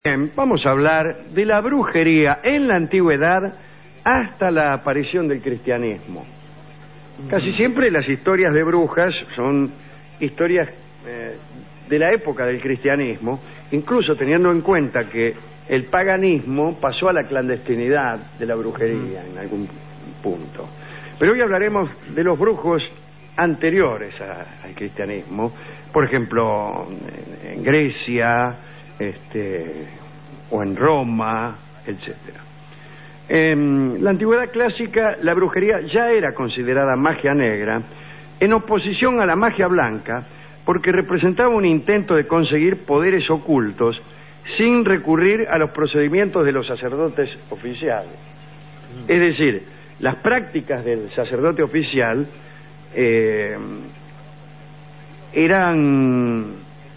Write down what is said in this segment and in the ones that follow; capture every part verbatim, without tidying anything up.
Bien, vamos a hablar de la brujería en la antigüedad hasta la aparición del cristianismo. Casi siempre las historias de brujas son historias eh, de la época del cristianismo, incluso teniendo en cuenta que el paganismo pasó a la clandestinidad de la brujería en algún punto. Pero hoy hablaremos de los brujos anteriores a, al cristianismo, por ejemplo, en, en Grecia, este, o en Roma, etcétera. En la antigüedad clásica, la brujería ya era considerada magia negra, en oposición a la magia blanca, porque representaba un intento de conseguir poderes ocultos sin recurrir a los procedimientos de los sacerdotes oficiales. Es decir, las prácticas del sacerdote oficial eh, eran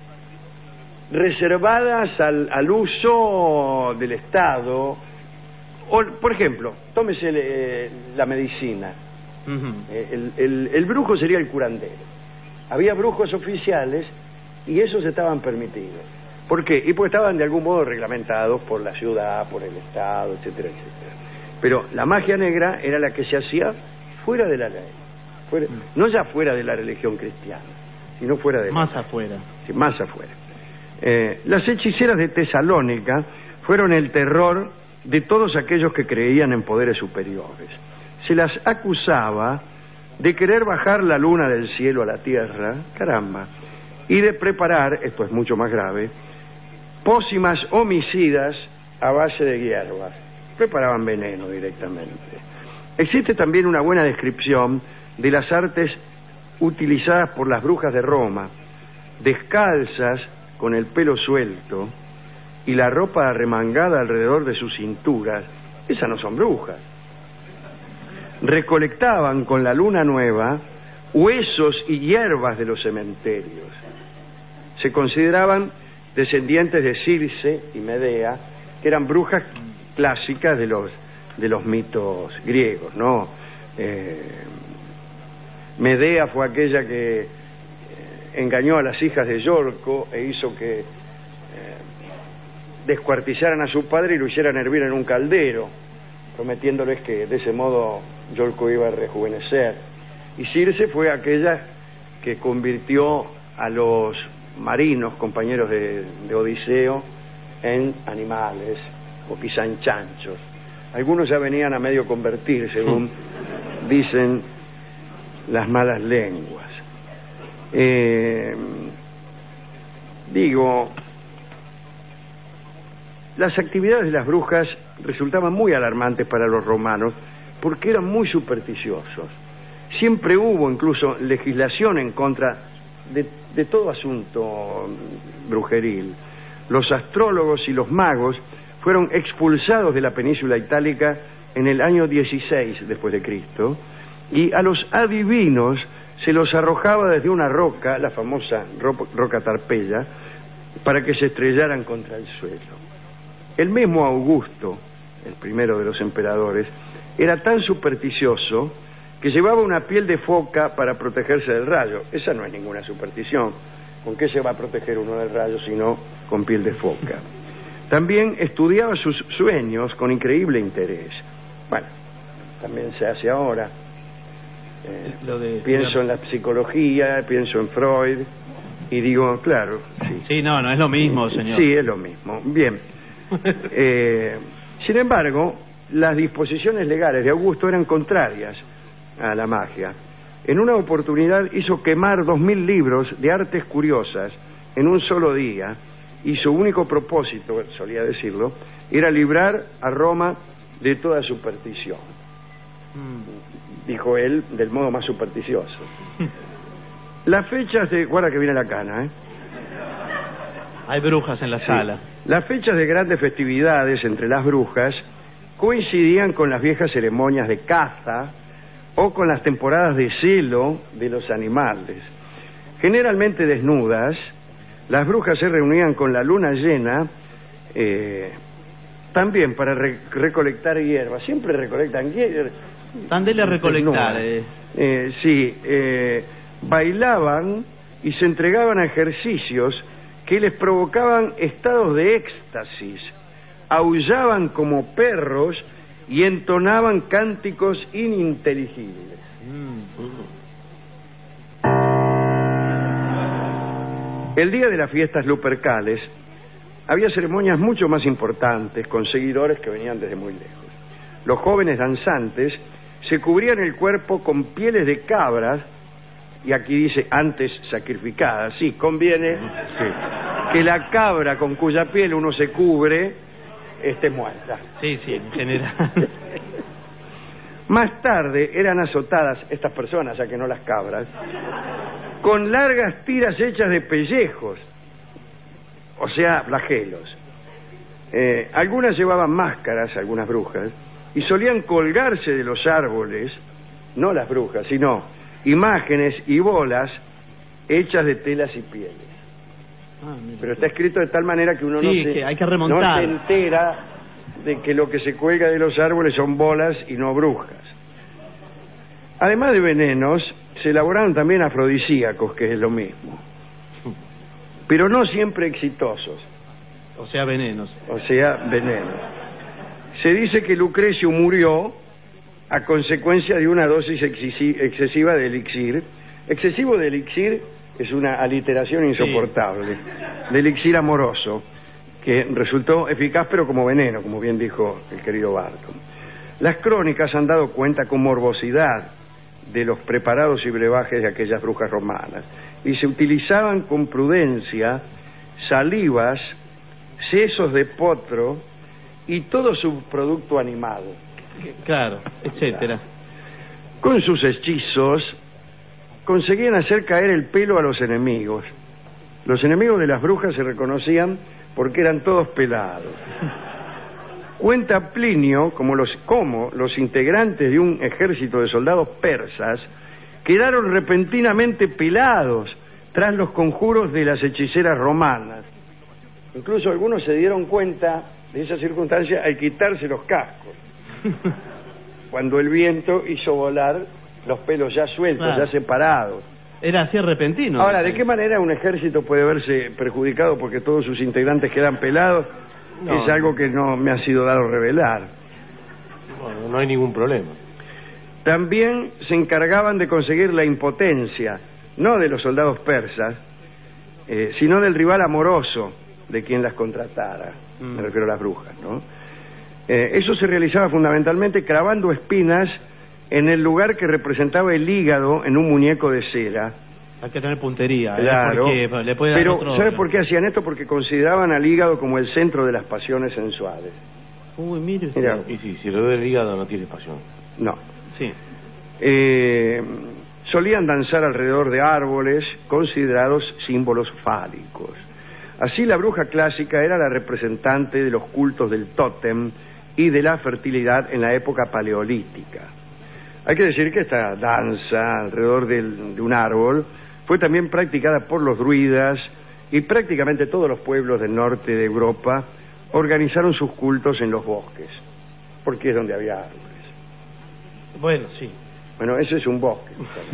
reservadas al, al uso del Estado. O, por ejemplo, tómese eh, la medicina. Uh-huh. eh, el, el, el brujo sería el curandero. Había brujos oficiales y esos estaban permitidos. ¿Por qué? Y porque estaban de algún modo reglamentados por la ciudad, por el Estado, etcétera, etcétera. Pero la magia negra era la que se hacía fuera de la ley, fuera, uh-huh. no ya fuera de la religión cristiana, sino fuera de más la afuera. Sí, más afuera. Eh, las hechiceras de Tesalónica fueron el terror de todos aquellos que creían en poderes superiores. Se las acusaba de querer bajar la luna del cielo a la tierra, caramba, y de preparar, esto es mucho más grave, pócimas homicidas a base de hierbas. Preparaban veneno directamente. Existe también una buena descripción de las artes utilizadas por las brujas de Roma, descalzas, con el pelo suelto y la ropa arremangada alrededor de sus cinturas. Esas no son brujas. Recolectaban con la luna nueva huesos y hierbas de los cementerios. Se consideraban descendientes de Circe y Medea, que eran brujas clásicas de los de los mitos griegos, ¿no? Eh, Medea fue aquella que engañó a las hijas de Yorco e hizo que eh, descuartizaran a su padre y lo hicieran hervir en un caldero, prometiéndoles que de ese modo Yorco iba a rejuvenecer. Y Circe fue aquella que convirtió a los marinos, compañeros de, de Odiseo, en animales, o quizá en chanchos. Algunos ya venían a medio convertir, según dicen las malas lenguas. Eh, digo, las actividades de las brujas resultaban muy alarmantes para los romanos porque eran muy supersticiosos. Siempre hubo incluso legislación en contra de, de todo asunto brujeril. Los astrólogos y los magos fueron expulsados de la península itálica en el año dieciséis después de Cristo, y a los adivinos se los arrojaba desde una roca, la famosa ro- roca Tarpeya, para que se estrellaran contra el suelo. El mismo Augusto, el primero de los emperadores, era tan supersticioso que llevaba una piel de foca para protegerse del rayo. Esa no es ninguna superstición. ¿Con qué se va a proteger uno del rayo sino con piel de foca? También estudiaba sus sueños con increíble interés. Bueno, también se hace ahora. Eh, Lo de, pienso en la psicología, pienso en Freud y digo, claro, sí. Sí, no, no es lo mismo, señor. Sí, es lo mismo. Bien. eh, sin embargo, las disposiciones legales de Augusto eran contrarias a la magia. En una oportunidad hizo quemar dos mil libros de artes curiosas en un solo día, y su único propósito, solía decirlo, era librar a Roma de toda superstición. Mm. Dijo él, del modo más supersticioso. Las fechas de... Guarda que viene la cana, ¿eh? Hay brujas en la sí. sala. Las fechas de grandes festividades entre las brujas coincidían con las viejas ceremonias de caza o con las temporadas de celo de los animales. Generalmente desnudas, las brujas se reunían con la luna llena, eh, también para re- recolectar hierbas. Siempre recolectan hierbas. Andele a recolectar. Eh. Eh, sí, eh, bailaban y se entregaban a ejercicios que les provocaban estados de éxtasis, aullaban como perros y entonaban cánticos ininteligibles. El día de las fiestas lupercales había ceremonias mucho más importantes con seguidores que venían desde muy lejos. Los jóvenes danzantes se cubrían el cuerpo con pieles de cabras, y aquí dice antes sacrificadas. Sí, conviene sí. que la cabra con cuya piel uno se cubre esté muerta. Sí, sí, en general. Más tarde eran azotadas estas personas, ya que no las cabras, con largas tiras hechas de pellejos, o sea, flagelos. Eh, algunas llevaban máscaras, algunas brujas, y solían colgarse de los árboles, no las brujas, sino imágenes y bolas hechas de telas y pieles. Ah, pero está escrito de tal manera que uno sí, no, se, que hay que remontar. no se entera de que lo que se cuelga de los árboles son bolas y no brujas. Además de venenos, se elaboraron también afrodisíacos, que es lo mismo, pero no siempre exitosos. O sea, venenos. O sea, venenos. Se dice que Lucrecio murió a consecuencia de una dosis excesiva de elixir. Excesivo de elixir es una aliteración insoportable. Sí. De elixir amoroso, que resultó eficaz pero como veneno, como bien dijo el querido Barton. Las crónicas han dado cuenta con morbosidad de los preparados y brebajes de aquellas brujas romanas, y se utilizaban con prudencia salivas, sesos de potro y todo subproducto animal. Claro, etcétera. Con sus hechizos conseguían hacer caer el pelo a los enemigos. Los enemigos de las brujas se reconocían porque eran todos pelados. Cuenta Plinio como los, como los integrantes de un ejército de soldados persas quedaron repentinamente pelados tras los conjuros de las hechiceras romanas. Incluso algunos se dieron cuenta de esa circunstancia al quitarse los cascos, cuando el viento hizo volar los pelos ya sueltos, claro, ya separados. Era así repentino. Ahora, ¿de qué manera un ejército puede verse perjudicado porque todos sus integrantes quedan pelados? No, es algo que no me ha sido dado revelar. Bueno, no hay ningún problema. También se encargaban de conseguir la impotencia, no de los soldados persas, eh, sino del rival amoroso de quien las contratara. Mm. Me refiero a las brujas, ¿no? Eh, eso se realizaba fundamentalmente clavando espinas en el lugar que representaba el hígado en un muñeco de cera. Hay que tener puntería, claro, ¿eh? Porque le puede dar pero otro... ¿sabes por qué hacían esto? Porque consideraban al hígado como el centro de las pasiones sensuales. Uy, mire usted. Mira, y sí, si lo del hígado no tiene pasión. No. Sí. Eh, solían danzar alrededor de árboles considerados símbolos fálicos. Así la bruja clásica era la representante de los cultos del tótem y de la fertilidad en la época paleolítica. Hay que decir que esta danza alrededor del, de un árbol fue también practicada por los druidas, y prácticamente todos los pueblos del norte de Europa organizaron sus cultos en los bosques, porque es donde había árboles. Bueno, sí. Bueno, ese es un bosque.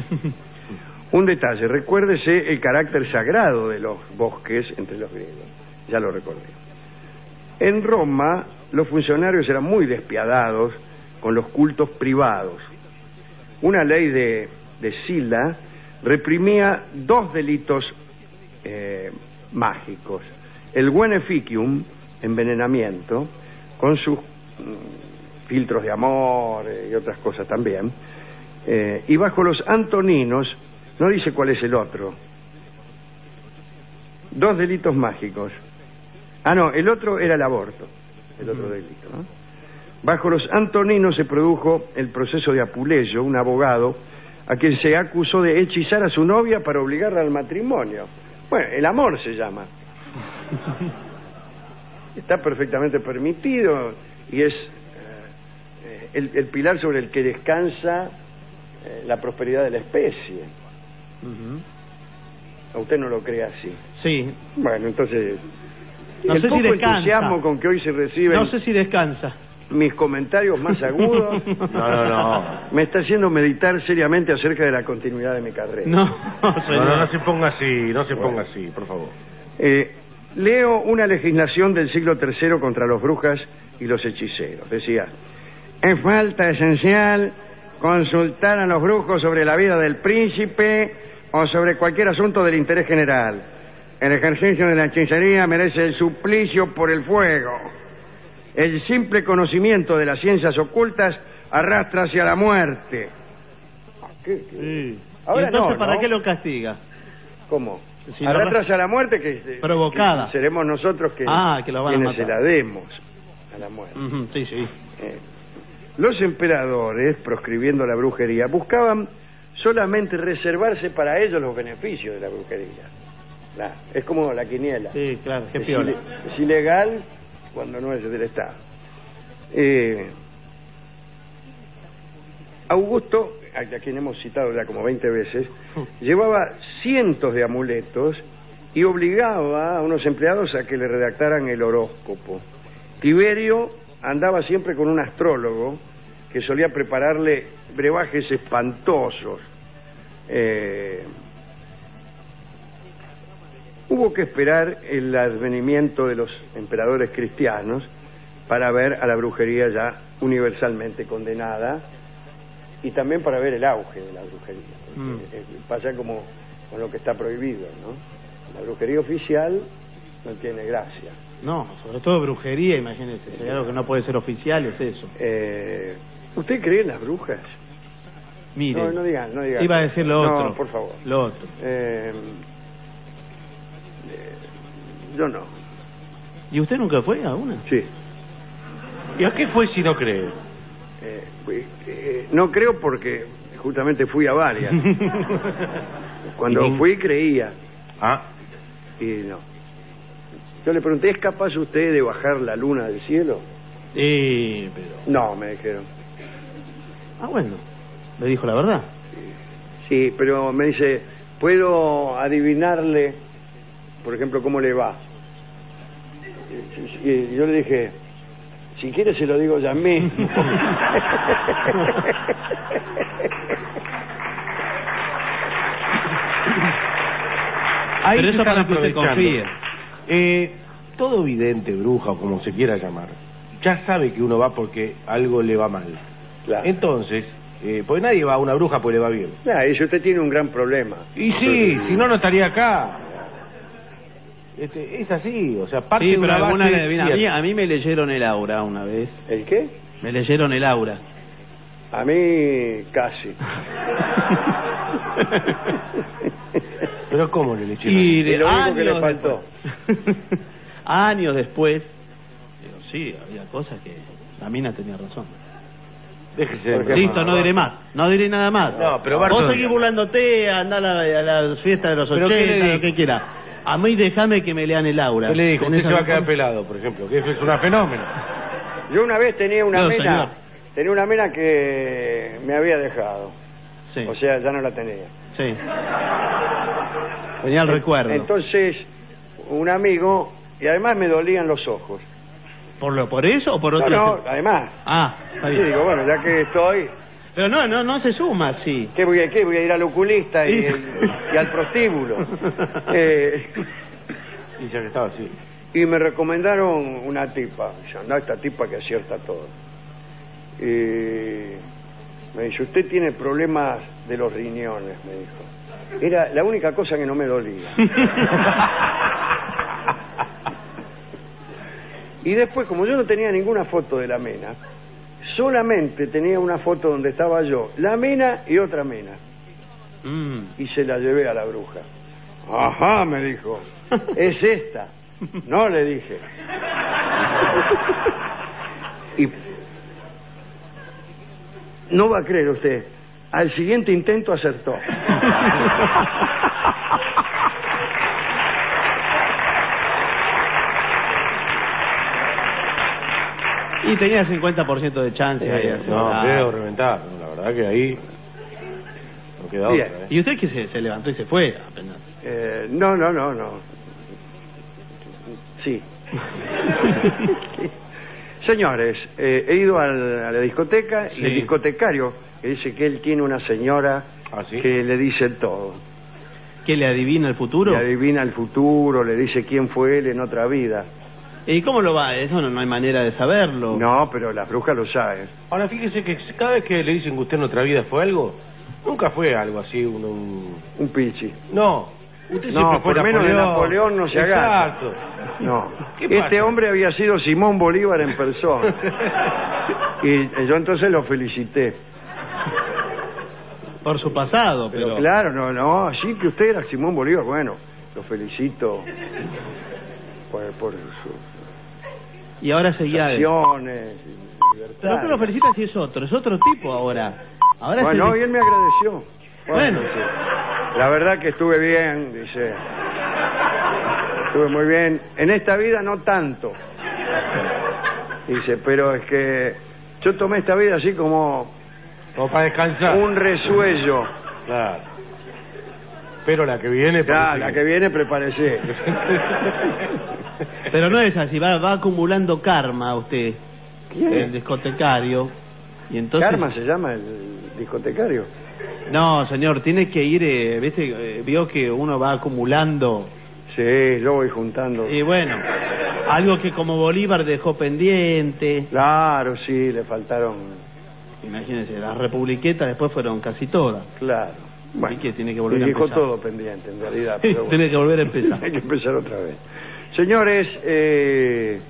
Un detalle, recuérdese el carácter sagrado de los bosques entre los griegos, ya lo recordé. En Roma, los funcionarios eran muy despiadados con los cultos privados. Una ley de, de Sila reprimía dos delitos eh, mágicos: el beneficium, envenenamiento, con sus mm, filtros de amor eh, y otras cosas también, eh, y bajo los antoninos, no dice cuál es el otro, dos delitos mágicos. Ah, no, el otro era el aborto, el otro mm. delito, ¿no? Bajo los antoninos se produjo el proceso de Apuleyo, un abogado a quien se acusó de hechizar a su novia para obligarla al matrimonio. Bueno, el amor se llama. Está perfectamente permitido y es eh, el, el pilar sobre el que descansa eh, la prosperidad de la especie. Uh-huh. ¿A usted no lo cree así? Sí. Bueno, entonces... No el sé poco si descansa. entusiasmo con que hoy se reciben... No sé si descansa. Mis comentarios más agudos no, no, no. me está haciendo meditar seriamente acerca de la continuidad de mi carrera. No, no, no, no se ponga así, no se bueno. ponga así, por favor. Eh, leo una legislación del siglo tercero contra los brujas y los hechiceros. Decía, es falta esencial consultar a los brujos sobre la vida del príncipe o sobre cualquier asunto del interés general. El ejercicio de la hechicería merece el suplicio por el fuego. El simple conocimiento de las ciencias ocultas arrastra hacia la muerte. ¿Qué, qué? Sí. Ahora ¿Y entonces no, para ¿no? qué lo castiga? ¿Cómo? Si arrastra lo... hacia la muerte que provocada. Que seremos nosotros que, ah, que lo van a quienes matar. se la demos a la muerte. Uh-huh, sí, sí. Eh, los emperadores, proscribiendo la brujería, buscaban solamente reservarse para ellos los beneficios de la brujería. Nah, es como la quiniela. Sí, claro, qué es, piola. ile es ilegal cuando no es del Estado. Eh, Augusto, a quien hemos citado ya como veinte veces, llevaba cientos de amuletos y obligaba a unos empleados a que le redactaran el horóscopo. Tiberio andaba siempre con un astrólogo que solía prepararle brebajes espantosos. Eh, hubo que esperar el advenimiento de los emperadores cristianos para ver a la brujería ya universalmente condenada y también para ver el auge de la brujería. Mm. Eh, pasa como con lo que está prohibido, ¿no? La brujería oficial no tiene gracia. No, sobre todo brujería, imagínese. Si hay algo que no puede ser oficial es eso. Eh, ¿Usted cree en las brujas? Mire, No, no digan, no digan. iba a decir lo otro. No, por favor. Lo otro. Eh, eh, yo no. ¿Y usted nunca fue a una? Sí. ¿Y a qué fue si no cree? Eh, fui- eh, no creo porque justamente fui a varias. Cuando ¿Y? fui creía Ah, y no. Yo le pregunté, ¿es capaz usted de bajar la luna del cielo? Sí, pero... No, me dijeron. Ah, bueno. Le dijo la verdad. Sí, pero me dice, ¿puedo adivinarle, por ejemplo, cómo le va? Y yo le dije, si quiere se lo digo ya mismo. ahí Pero se eso están para que usted aprovechando. confíe. Eh, todo vidente, bruja o como se quiera llamar, ya sabe que uno va porque algo le va mal. Claro. Entonces, eh, porque nadie va a una bruja porque le va bien. Claro, y si usted tiene un gran problema. Y sí, si no, no estaría acá. Este, es así, o sea, parte Sí, de pero una alguna base vez, mira, a mí, cierta. a mí me leyeron el aura una vez. ¿El qué? Me leyeron el aura. A mí casi. Pero ¿cómo le leyeron? Y de Es lo único años que le faltó. después- años después, digo, sí, había cosas que la mina tenía razón. Déjese de Por ejemplo, Listo, no diré más, no diré nada más. No, pero vos Bartolo- seguís burlándote, andá a, la- a las fiestas de los ¿Pero qué le ochenta, dijo? lo que quiera. A mí déjame que me lean el aura. ¿Qué le dijo? ¿Tenés Usted se va a quedar algún- pelado, por ejemplo, que eso es una fenómeno. Yo una vez tenía una No, mena, señor. tenía una mena que me había dejado. Sí, O sea, ya no la tenía. sí. Tenía el recuerdo. Entonces, un amigo, y además me dolían los ojos. ¿Por lo por eso o por No, otro? no, además. Ah, está Sí, bien. digo, bueno, ya que estoy, Pero no, no, no se suma, sí. ¿qué voy a, qué? Voy a ir al oculista y, Sí. y al prostíbulo. Eh, Y ya que estaba así. y me recomendaron una tipa. Dice, anda esta tipa que acierta todo. Y me dice, usted tiene problemas de los riñones, me dijo. Era la única cosa que no me dolía. Y después, como yo no tenía ninguna foto de la mena, solamente tenía una foto donde estaba yo, la mena y otra mena. Mm. Y se la llevé a la bruja. Ajá, me dijo, es esta. No, le dije. Y no va a creer usted, al siguiente intento acertó. Y tenía cincuenta por ciento de chance. Sí, ahí, No, ah. creo reventar. No, la verdad que ahí no queda Bien. otra. ¿eh? Y usted que se, se levantó y se fue apenas. Eh, no, no, no, no. Sí. Señores, eh, he ido al- a la discoteca y Sí. el discotecario que dice que él tiene una señora ¿Ah, sí? que le dice todo. ¿Qué, le adivina el futuro? Le adivina el futuro, le dice quién fue él en otra vida. ¿Y cómo lo va? Eso no, no hay manera de saberlo. No, pero las brujas lo saben. Ahora fíjese que cada vez que le dicen que usted en otra vida fue algo, nunca fue algo así, un... Un, un pichi. No, usted no, siempre fue por menos de Napoleón. Napoleón no se agacha. Exacto. No, ¿Qué pasa? este hombre había sido Simón Bolívar en persona. Y yo entonces lo felicité. Por su pasado, pero... Pero claro, no, no, sí que usted era Simón Bolívar, bueno, lo felicito por, por sus Y ahora seguía... acciones, libertad. Pero no lo felicita si es otro, es otro tipo ahora. Ahora Bueno, es el... y él me agradeció. Bueno. Dice, la verdad que estuve bien, dice. Estuve muy bien. En esta vida no tanto. Dice, pero es que yo tomé esta vida así como... Como para descansar. un resuello. Claro. Pero la que viene... Claro, la que viene prepárese. Pero no es así, va, va acumulando karma usted. ¿Quién? El discotecario. Y entonces... ¿Karma se llama el discotecario? No, señor, tiene que ir, eh, ¿viste? Eh, vio que uno va acumulando. Sí, yo voy juntando. Y bueno, algo que como Bolívar dejó pendiente. Claro, sí, le faltaron... Imagínense, las republiquetas después fueron casi todas. Claro. Bueno, que tiene que volver y a dejó empezar. todo pendiente, en realidad. Pero bueno. Tiene que volver a empezar. Hay que empezar otra vez. Señores, eh...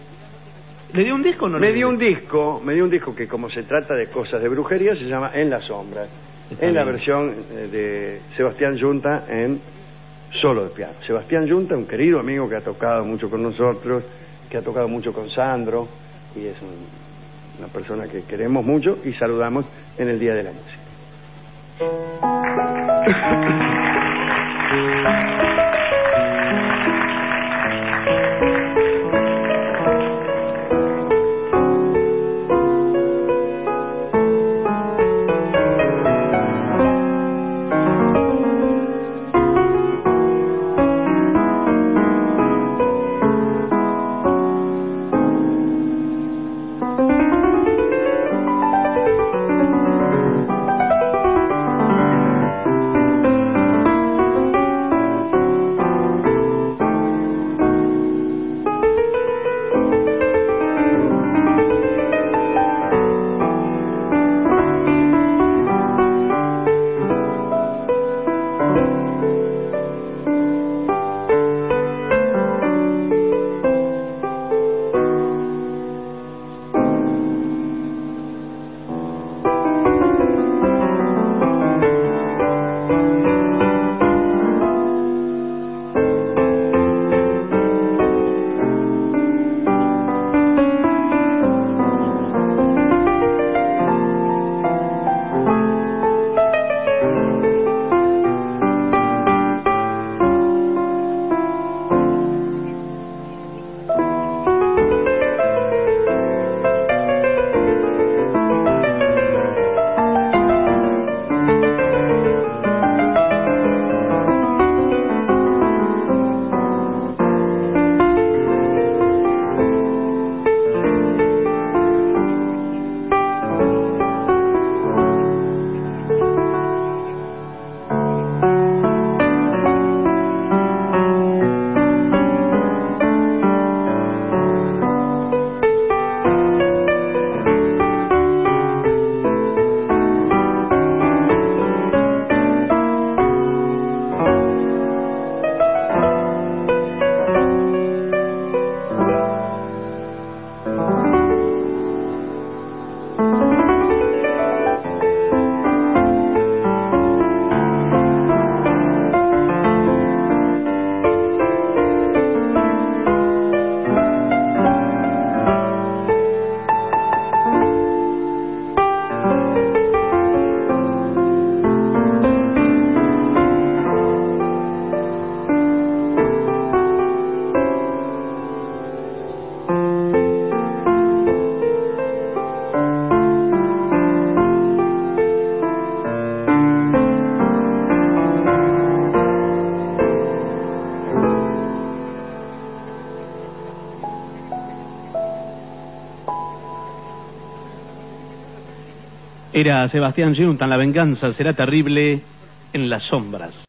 ¿le dio un disco o no? me le dio un disco, me dio un disco que como se trata de cosas de brujería se llama En las sombras. Está en la bien. versión eh, de Sebastián Yunta en solo de piano. Sebastián Yunta, un querido amigo que ha tocado mucho con nosotros, que ha tocado mucho con Sandro, y es un, una persona que queremos mucho y saludamos en el Día de la Música. Era Sebastián Yunta, La venganza será terrible en las sombras.